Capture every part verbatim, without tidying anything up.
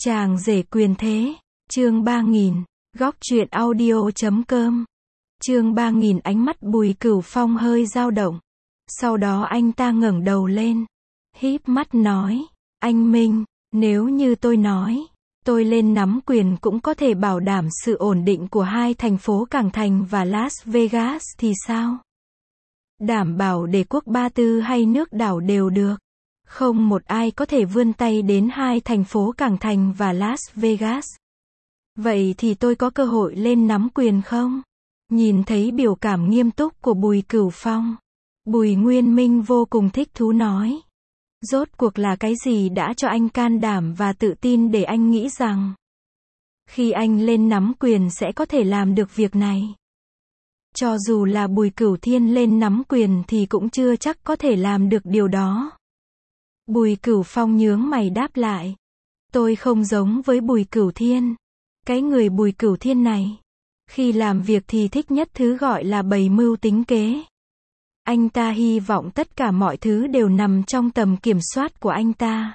Chàng rể quyền thế, chương ba nghìn, góc truyện audio chấm com. Chương ba nghìn. Ánh mắt Bùi Cửu Phong hơi dao động. Sau đó anh ta ngẩng đầu lên, híp mắt nói, anh Minh, nếu như tôi nói, tôi lên nắm quyền cũng có thể bảo đảm sự ổn định của hai thành phố Cảng Thành và Las Vegas thì sao? Đảm bảo để quốc Ba Tư hay nước đảo đều được. Không một ai có thể vươn tay đến hai thành phố Cảng Thành và Las Vegas. Vậy thì tôi có cơ hội lên nắm quyền không? Nhìn thấy biểu cảm nghiêm túc của Bùi Cửu Phong, Bùi Nguyên Minh vô cùng thích thú nói. Rốt cuộc là cái gì đã cho anh can đảm và tự tin để anh nghĩ rằng khi anh lên nắm quyền sẽ có thể làm được việc này? Cho dù là Bùi Cửu Thiên lên nắm quyền thì cũng chưa chắc có thể làm được điều đó. Bùi Cửu Phong nhướng mày đáp lại. Tôi không giống với Bùi Cửu Thiên. Cái người Bùi Cửu Thiên này, khi làm việc thì thích nhất thứ gọi là bày mưu tính kế. Anh ta hy vọng tất cả mọi thứ đều nằm trong tầm kiểm soát của anh ta.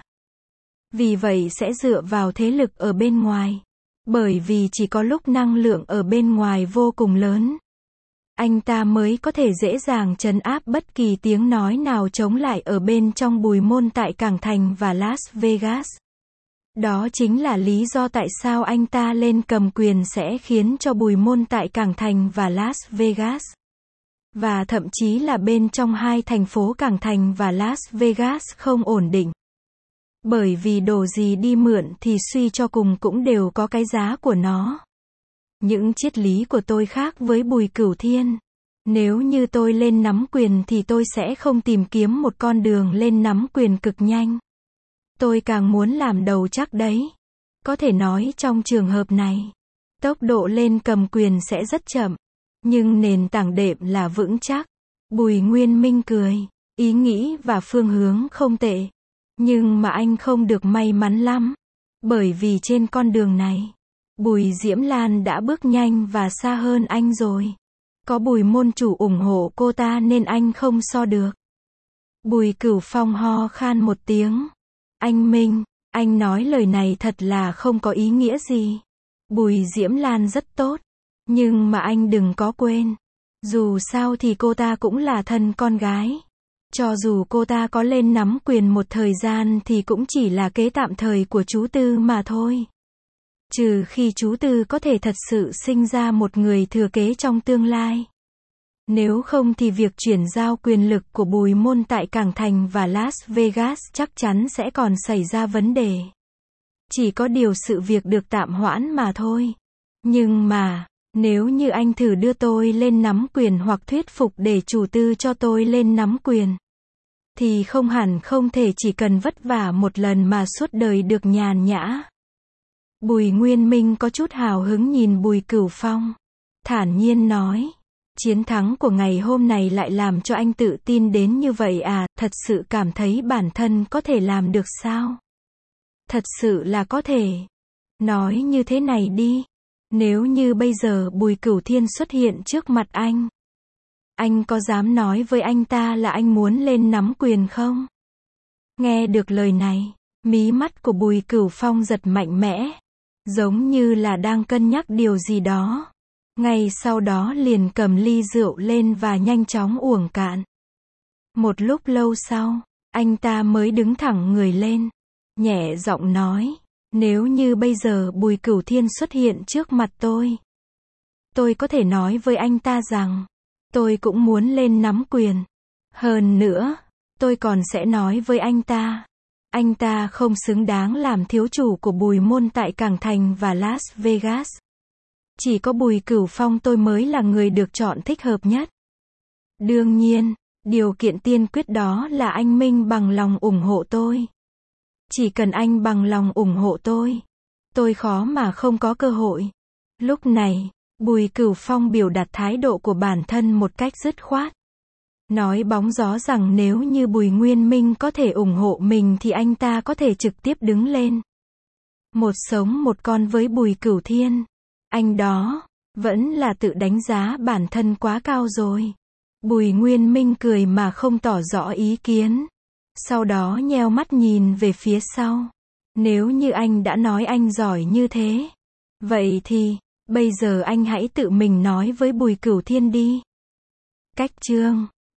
Vì vậy sẽ dựa vào thế lực ở bên ngoài. Bởi vì chỉ có lúc năng lượng ở bên ngoài vô cùng lớn, anh ta mới có thể dễ dàng trấn áp bất kỳ tiếng nói nào chống lại ở bên trong Bùi môn tại Cảng Thành và Las Vegas. Đó chính là lý do tại sao anh ta lên cầm quyền sẽ khiến cho Bùi môn tại Cảng Thành và Las Vegas, và thậm chí là bên trong hai thành phố Cảng Thành và Las Vegas không ổn định. Bởi vì đồ gì đi mượn thì suy cho cùng cũng đều có cái giá của nó. Những triết lý của tôi khác với Bùi Cửu Thiên. Nếu như tôi lên nắm quyền thì tôi sẽ không tìm kiếm một con đường lên nắm quyền cực nhanh. Tôi càng muốn làm đầu chắc đấy. Có thể nói trong trường hợp này, tốc độ lên cầm quyền sẽ rất chậm, nhưng nền tảng đệm là vững chắc. Bùi Nguyên Minh cười, ý nghĩ và phương hướng không tệ. Nhưng mà anh không được may mắn lắm. Bởi vì trên con đường này, Bùi Diễm Lan đã bước nhanh và xa hơn anh rồi. Có Bùi môn chủ ủng hộ cô ta nên anh không so được. Bùi Cửu Phong ho khan một tiếng. Anh Minh, anh nói lời này thật là không có ý nghĩa gì. Bùi Diễm Lan rất tốt. Nhưng mà anh đừng có quên. Dù sao thì cô ta cũng là thân con gái. Cho dù cô ta có lên nắm quyền một thời gian thì cũng chỉ là kế tạm thời của chú Tư mà thôi. Trừ khi chú Tư có thể thật sự sinh ra một người thừa kế trong tương lai. Nếu không thì việc chuyển giao quyền lực của Bùi môn tại Cảng Thành và Las Vegas chắc chắn sẽ còn xảy ra vấn đề. Chỉ có điều sự việc được tạm hoãn mà thôi. Nhưng mà, nếu như anh thử đưa tôi lên nắm quyền hoặc thuyết phục để chủ Tư cho tôi lên nắm quyền, thì không hẳn không thể chỉ cần vất vả một lần mà suốt đời được nhàn nhã. Bùi Nguyên Minh có chút hào hứng nhìn Bùi Cửu Phong, thản nhiên nói. Chiến thắng của ngày hôm này lại làm cho anh tự tin đến như vậy à, thật sự cảm thấy bản thân có thể làm được sao? Thật sự là có thể. Nói như thế này đi, nếu như bây giờ Bùi Cửu Thiên xuất hiện trước mặt anh, anh có dám nói với anh ta là anh muốn lên nắm quyền không? Nghe được lời này, mí mắt của Bùi Cửu Phong giật mạnh mẽ, giống như là đang cân nhắc điều gì đó. Ngay sau đó liền cầm ly rượu lên và nhanh chóng uổng cạn. Một lúc lâu sau, anh ta mới đứng thẳng người lên, nhẹ giọng nói, nếu như bây giờ Bùi Cửu Thiên xuất hiện trước mặt tôi, tôi có thể nói với anh ta rằng, tôi cũng muốn lên nắm quyền. Hơn nữa, tôi còn sẽ nói với anh ta, anh ta không xứng đáng làm thiếu chủ của Bùi môn tại Cảng Thành và Las Vegas. Chỉ có Bùi Cửu Phong tôi mới là người được chọn thích hợp nhất. Đương nhiên, điều kiện tiên quyết đó là anh Minh bằng lòng ủng hộ tôi. Chỉ cần anh bằng lòng ủng hộ tôi, tôi khó mà không có cơ hội. Lúc này, Bùi Cửu Phong biểu đạt thái độ của bản thân một cách dứt khoát. Nói bóng gió rằng nếu như Bùi Nguyên Minh có thể ủng hộ mình thì anh ta có thể trực tiếp đứng lên một sống một con với Bùi Cửu Thiên. Anh đó, vẫn là tự đánh giá bản thân quá cao rồi. Bùi Nguyên Minh cười mà không tỏ rõ ý kiến. Sau đó nheo mắt nhìn về phía sau. Nếu như anh đã nói anh giỏi như thế, vậy thì, bây giờ anh hãy tự mình nói với Bùi Cửu Thiên đi. Cách chương